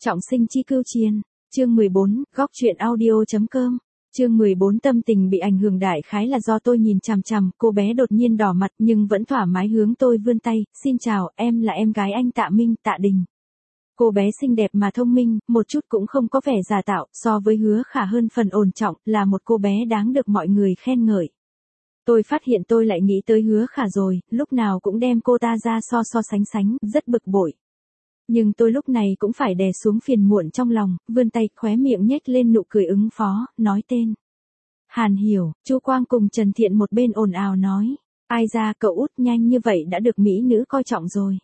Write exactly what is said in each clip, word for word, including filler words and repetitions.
Trọng sinh chi cưu chiên, chương mười bốn, góc truyện audio.com, chương mười bốn tâm tình bị ảnh hưởng đại khái là do tôi nhìn chằm chằm, cô bé đột nhiên đỏ mặt nhưng vẫn thoải mái hướng tôi vươn tay, xin chào, em là em gái anh Tạ Minh, Tạ Đình. Cô bé xinh đẹp mà thông minh, một chút cũng không có vẻ giả tạo, so với Hứa Khả hơn phần ổn trọng, là một cô bé đáng được mọi người khen ngợi. Tôi phát hiện tôi lại nghĩ tới Hứa Khả rồi, lúc nào cũng đem cô ta ra so so sánh sánh, rất bực bội. Nhưng tôi lúc này cũng phải đè xuống phiền muộn trong lòng, vươn tay khóe miệng nhếch lên nụ cười ứng phó, nói tên. Hàn Hiểu, Chu Quang cùng Trần Thiện một bên ồn ào nói, ai ra cậu út nhanh như vậy đã được mỹ nữ coi trọng rồi.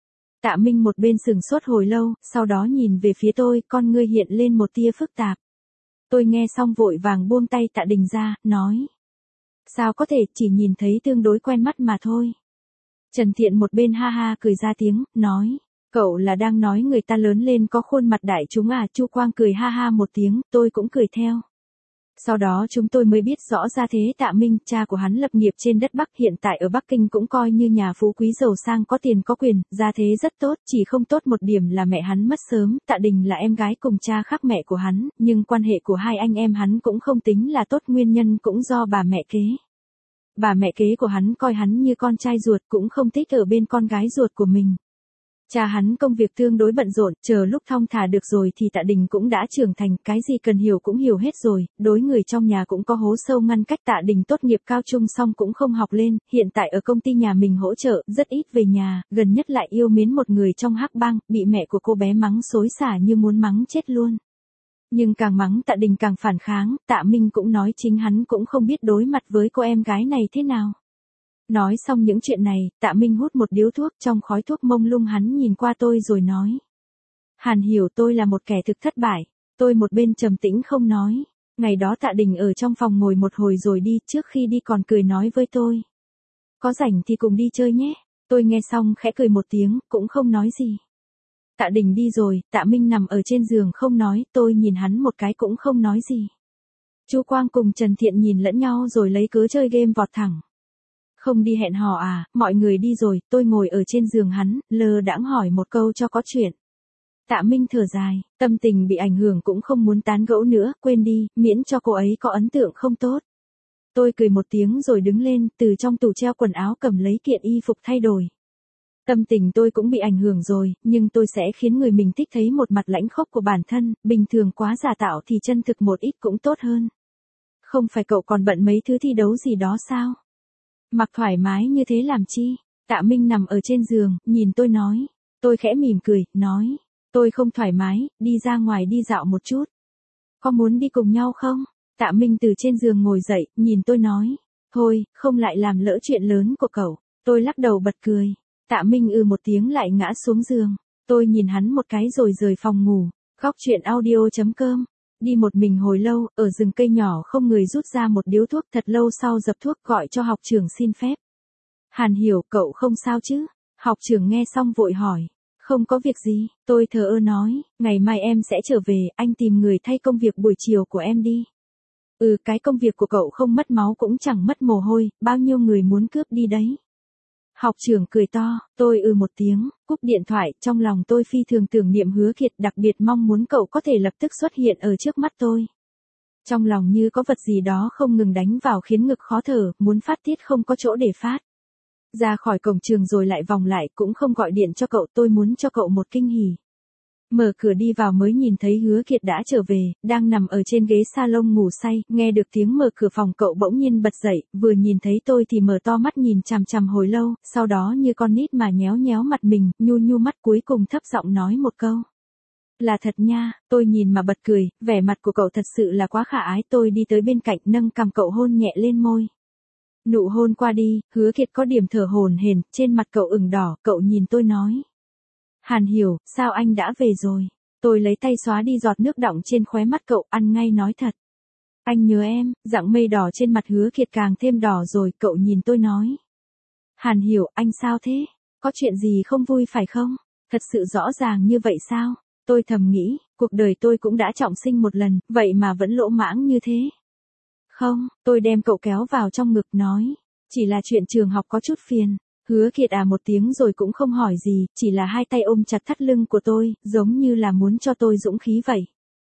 Tạ Minh một bên sừng sốt hồi lâu, sau đó nhìn về phía tôi, con ngươi hiện lên một tia phức tạp. Tôi nghe xong vội vàng buông tay Tạ Đình ra, nói. Sao có thể, chỉ nhìn thấy tương đối quen mắt mà thôi. Trần Thiện một bên ha ha cười ra tiếng, nói. Cậu là đang nói người ta lớn lên có khuôn mặt đại chúng à? Chu Quang cười ha ha một tiếng, tôi cũng cười theo. Sau đó chúng tôi mới biết rõ ra thế Tạ Minh, cha của hắn lập nghiệp trên đất Bắc, hiện tại ở Bắc Kinh cũng coi như nhà phú quý giàu sang có tiền có quyền, gia thế rất tốt, chỉ không tốt một điểm là mẹ hắn mất sớm, Tạ Đình là em gái cùng cha khác mẹ của hắn, nhưng quan hệ của hai anh em hắn cũng không tính là tốt, nguyên nhân cũng do bà mẹ kế. Bà mẹ kế của hắn coi hắn như con trai ruột, cũng không thích ở bên con gái ruột của mình. Cha hắn công việc tương đối bận rộn, chờ lúc thong thả được rồi thì Tạ Đình cũng đã trưởng thành, cái gì cần hiểu cũng hiểu hết rồi, đối người trong nhà cũng có hố sâu ngăn cách. Tạ Đình tốt nghiệp cao trung xong cũng không học lên, hiện tại ở công ty nhà mình hỗ trợ, rất ít về nhà, gần nhất lại yêu mến một người trong hắc bang, bị mẹ của cô bé mắng xối xả như muốn mắng chết luôn. Nhưng càng mắng Tạ Đình càng phản kháng, Tạ Minh cũng nói chính hắn cũng không biết đối mặt với cô em gái này thế nào. Nói xong những chuyện này, Tạ Minh hút một điếu thuốc, trong khói thuốc mông lung hắn nhìn qua tôi rồi nói. Hàn Hiểu, tôi là một kẻ thực thất bại. Tôi một bên trầm tĩnh không nói. Ngày đó Tạ Đình ở trong phòng ngồi một hồi rồi đi, trước khi đi còn cười nói với tôi. Có rảnh thì cùng đi chơi nhé. Tôi nghe xong khẽ cười một tiếng, cũng không nói gì. Tạ Đình đi rồi, Tạ Minh nằm ở trên giường không nói, tôi nhìn hắn một cái cũng không nói gì. Chu Quang cùng Trần Thiện nhìn lẫn nhau rồi lấy cớ chơi game vọt thẳng. Không đi hẹn hò à? Mọi người đi rồi, tôi ngồi ở trên giường hắn, lơ đãng hỏi một câu cho có chuyện. Tạ Minh thở dài, tâm tình bị ảnh hưởng cũng không muốn tán gẫu nữa, quên đi, miễn cho cô ấy có ấn tượng không tốt. Tôi cười một tiếng rồi đứng lên, từ trong tủ treo quần áo cầm lấy kiện y phục thay đổi. Tâm tình tôi cũng bị ảnh hưởng rồi, nhưng tôi sẽ khiến người mình thích thấy một mặt lãnh khốc của bản thân, bình thường quá giả tạo thì chân thực một ít cũng tốt hơn. Không phải cậu còn bận mấy thứ thi đấu gì đó sao? Mặc thoải mái như thế làm chi? Tạ Minh nằm ở trên giường, nhìn tôi nói. Tôi khẽ mỉm cười, nói. Tôi không thoải mái, đi ra ngoài đi dạo một chút. Có muốn đi cùng nhau không? Tạ Minh từ trên giường ngồi dậy, nhìn tôi nói. Thôi, không lại làm lỡ chuyện lớn của cậu. Tôi lắc đầu bật cười. Tạ Minh ư một tiếng lại ngã xuống giường. Tôi nhìn hắn một cái rồi rời phòng ngủ. Góc truyện audio.com. Đi một mình hồi lâu, ở rừng cây nhỏ không người rút ra một điếu thuốc, thật lâu sau dập thuốc gọi cho học trưởng xin phép. Hàn Hiểu, cậu không sao chứ? Học trưởng nghe xong vội hỏi. Không có việc gì, tôi thờ ơ nói, ngày mai em sẽ trở về, anh tìm người thay công việc buổi chiều của em đi. Ừ, cái công việc của cậu không mất máu cũng chẳng mất mồ hôi, bao nhiêu người muốn cướp đi đấy. Học trưởng cười to, tôi ừ một tiếng, cúp điện thoại, trong lòng tôi phi thường tưởng niệm Hứa Kiệt, đặc biệt mong muốn cậu có thể lập tức xuất hiện ở trước mắt tôi. Trong lòng như có vật gì đó không ngừng đánh vào khiến ngực khó thở, muốn phát tiết không có chỗ để phát. Ra khỏi cổng trường rồi lại vòng lại, cũng không gọi điện cho cậu, tôi muốn cho cậu một kinh hỉ. Mở cửa đi vào mới nhìn thấy Hứa Kiệt đã trở về, đang nằm ở trên ghế salon ngủ say, nghe được tiếng mở cửa phòng cậu bỗng nhiên bật dậy, vừa nhìn thấy tôi thì mở to mắt nhìn chằm chằm hồi lâu, sau đó như con nít mà nhéo nhéo mặt mình, nhu nhu mắt cuối cùng thấp giọng nói một câu. Là thật nha, tôi nhìn mà bật cười, vẻ mặt của cậu thật sự là quá khả ái, tôi đi tới bên cạnh nâng cằm cậu hôn nhẹ lên môi. Nụ hôn qua đi, Hứa Kiệt có điểm thở hổn hển, trên mặt cậu ửng đỏ, cậu nhìn tôi nói. Hàn Hiểu, sao anh đã về rồi? Tôi lấy tay xóa đi giọt nước đọng trên khóe mắt cậu, ăn ngay nói thật. Anh nhớ em, dạng mây đỏ trên mặt Hứa Kiệt càng thêm đỏ rồi, cậu nhìn tôi nói. Hàn Hiểu, anh sao thế? Có chuyện gì không vui phải không? Thật sự rõ ràng như vậy sao? Tôi thầm nghĩ, cuộc đời tôi cũng đã trọng sinh một lần, vậy mà vẫn lỗ mãng như thế. Không, tôi đem cậu kéo vào trong ngực nói. Chỉ là chuyện trường học có chút phiền. Hứa Kiệt à một tiếng rồi cũng không hỏi gì, chỉ là hai tay ôm chặt thắt lưng của tôi, giống như là muốn cho tôi dũng khí vậy.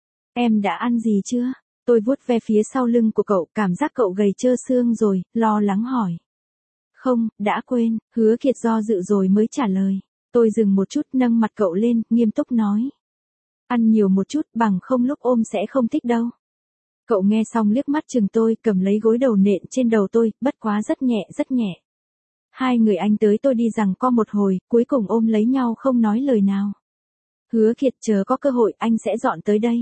Em đã ăn gì chưa? Tôi vuốt ve phía sau lưng của cậu, cảm giác cậu gầy trơ xương rồi, lo lắng hỏi. Không, đã quên, Hứa Kiệt do dự rồi mới trả lời. Tôi dừng một chút nâng mặt cậu lên, nghiêm túc nói. Ăn nhiều một chút bằng không lúc ôm sẽ không thích đâu. Cậu nghe xong liếc mắt chừng tôi, cầm lấy gối đầu nện trên đầu tôi, bất quá rất nhẹ rất nhẹ. Hai người anh tới tôi đi rằng co một hồi, cuối cùng ôm lấy nhau không nói lời nào. Hứa Kiệt chờ có cơ hội anh sẽ dọn tới đây.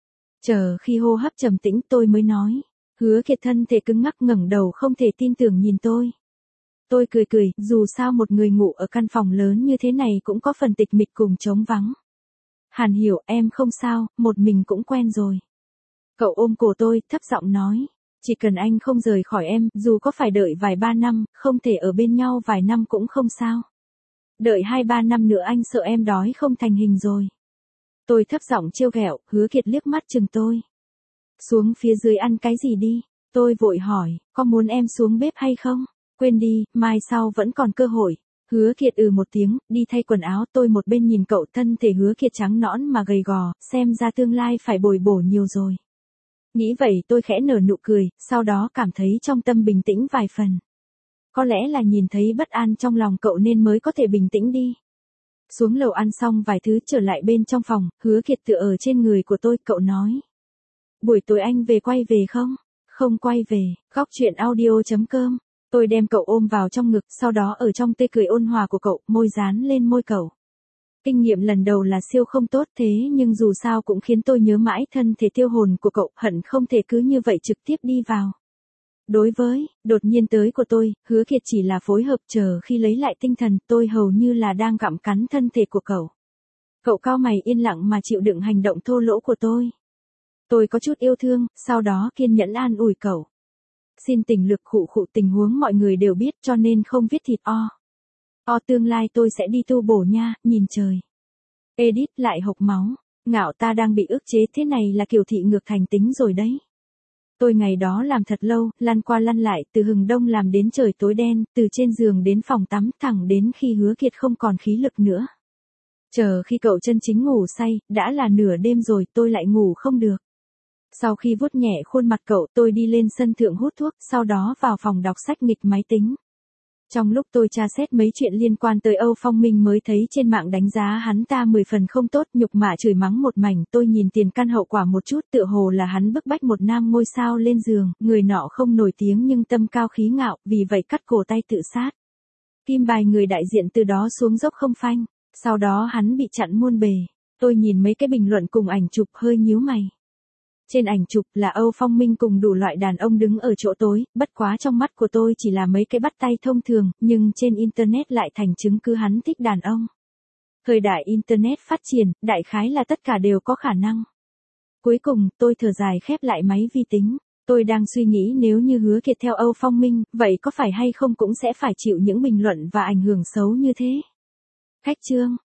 Chờ khi hô hấp trầm tĩnh tôi mới nói. Hứa Kiệt thân thể cứng ngắc ngẩng đầu không thể tin tưởng nhìn tôi. Tôi cười cười, dù sao một người ngủ ở căn phòng lớn như thế này cũng có phần tịch mịch cùng trống vắng. Hàn Hiểu em không sao, một mình cũng quen rồi. Cậu ôm cổ tôi, thấp giọng nói. Chỉ cần anh không rời khỏi em, dù có phải đợi vài ba năm, không thể ở bên nhau vài năm cũng không sao. Đợi hai ba năm nữa anh sợ em đói không thành hình rồi. Tôi thấp giọng trêu ghẹo, Hứa Kiệt liếc mắt chừng tôi. Xuống phía dưới ăn cái gì đi? Tôi vội hỏi, có muốn em xuống bếp hay không? Quên đi, mai sau vẫn còn cơ hội. Hứa Kiệt ừ một tiếng, đi thay quần áo tôi một bên nhìn cậu thân thể Hứa Kiệt trắng nõn mà gầy gò, xem ra tương lai phải bồi bổ nhiều rồi. Nghĩ vậy tôi khẽ nở nụ cười, sau đó cảm thấy trong tâm bình tĩnh vài phần. Có lẽ là nhìn thấy bất an trong lòng cậu nên mới có thể bình tĩnh đi. Xuống lầu ăn xong vài thứ trở lại bên trong phòng, Hứa Kiệt tựa ở trên người của tôi, cậu nói. Buổi tối anh về quay về không? Không quay về, góc chuyện audio chấm com. Tôi đem cậu ôm vào trong ngực, sau đó ở trong tê cười ôn hòa của cậu, môi dán lên môi cậu. Kinh nghiệm lần đầu là siêu không tốt thế nhưng dù sao cũng khiến tôi nhớ mãi thân thể tiêu hồn của cậu, hận không thể cứ như vậy trực tiếp đi vào. Đối với, đột nhiên tới của tôi, Hứa Kiệt chỉ là phối hợp chờ khi lấy lại tinh thần, tôi hầu như là đang gặm cắn thân thể của cậu. Cậu cau mày yên lặng mà chịu đựng hành động thô lỗ của tôi. Tôi có chút yêu thương, sau đó kiên nhẫn an ủi cậu. Xin tỉnh lực khụ khụ tình huống mọi người đều biết cho nên không viết thịt o. O tương lai tôi sẽ đi tu bổ nha, nhìn trời. Edit lại hộc máu, ngạo ta đang bị ức chế thế này là kiểu thị ngược thành tính rồi đấy. Tôi ngày đó làm thật lâu, lăn qua lăn lại, từ hừng đông làm đến trời tối đen, từ trên giường đến phòng tắm, thẳng đến khi Hứa Kiệt không còn khí lực nữa. Chờ khi cậu chân chính ngủ say, đã là nửa đêm rồi, tôi lại ngủ không được. Sau khi vuốt nhẹ khuôn mặt cậu, tôi đi lên sân thượng hút thuốc, sau đó vào phòng đọc sách nghịch máy tính. Trong lúc tôi tra xét mấy chuyện liên quan tới Âu Phong Minh mới thấy trên mạng đánh giá hắn ta mười phần không tốt, nhục mạ chửi mắng một mảnh, tôi nhìn tiền căn hậu quả một chút, tựa hồ là hắn bức bách một nam ngôi sao lên giường, người nọ không nổi tiếng nhưng tâm cao khí ngạo, vì vậy cắt cổ tay tự sát. Kim bài người đại diện từ đó xuống dốc không phanh, sau đó hắn bị chặn muôn bề. Tôi nhìn mấy cái bình luận cùng ảnh chụp hơi nhíu mày. Trên ảnh chụp là Âu Phong Minh cùng đủ loại đàn ông đứng ở chỗ tối, bất quá trong mắt của tôi chỉ là mấy cái bắt tay thông thường, nhưng trên Internet lại thành chứng cứ hắn thích đàn ông. Thời đại Internet phát triển, đại khái là tất cả đều có khả năng. Cuối cùng, tôi thở dài khép lại máy vi tính. Tôi đang suy nghĩ nếu như Hứa Kiệt theo Âu Phong Minh, vậy có phải hay không cũng sẽ phải chịu những bình luận và ảnh hưởng xấu như thế. Khách chương.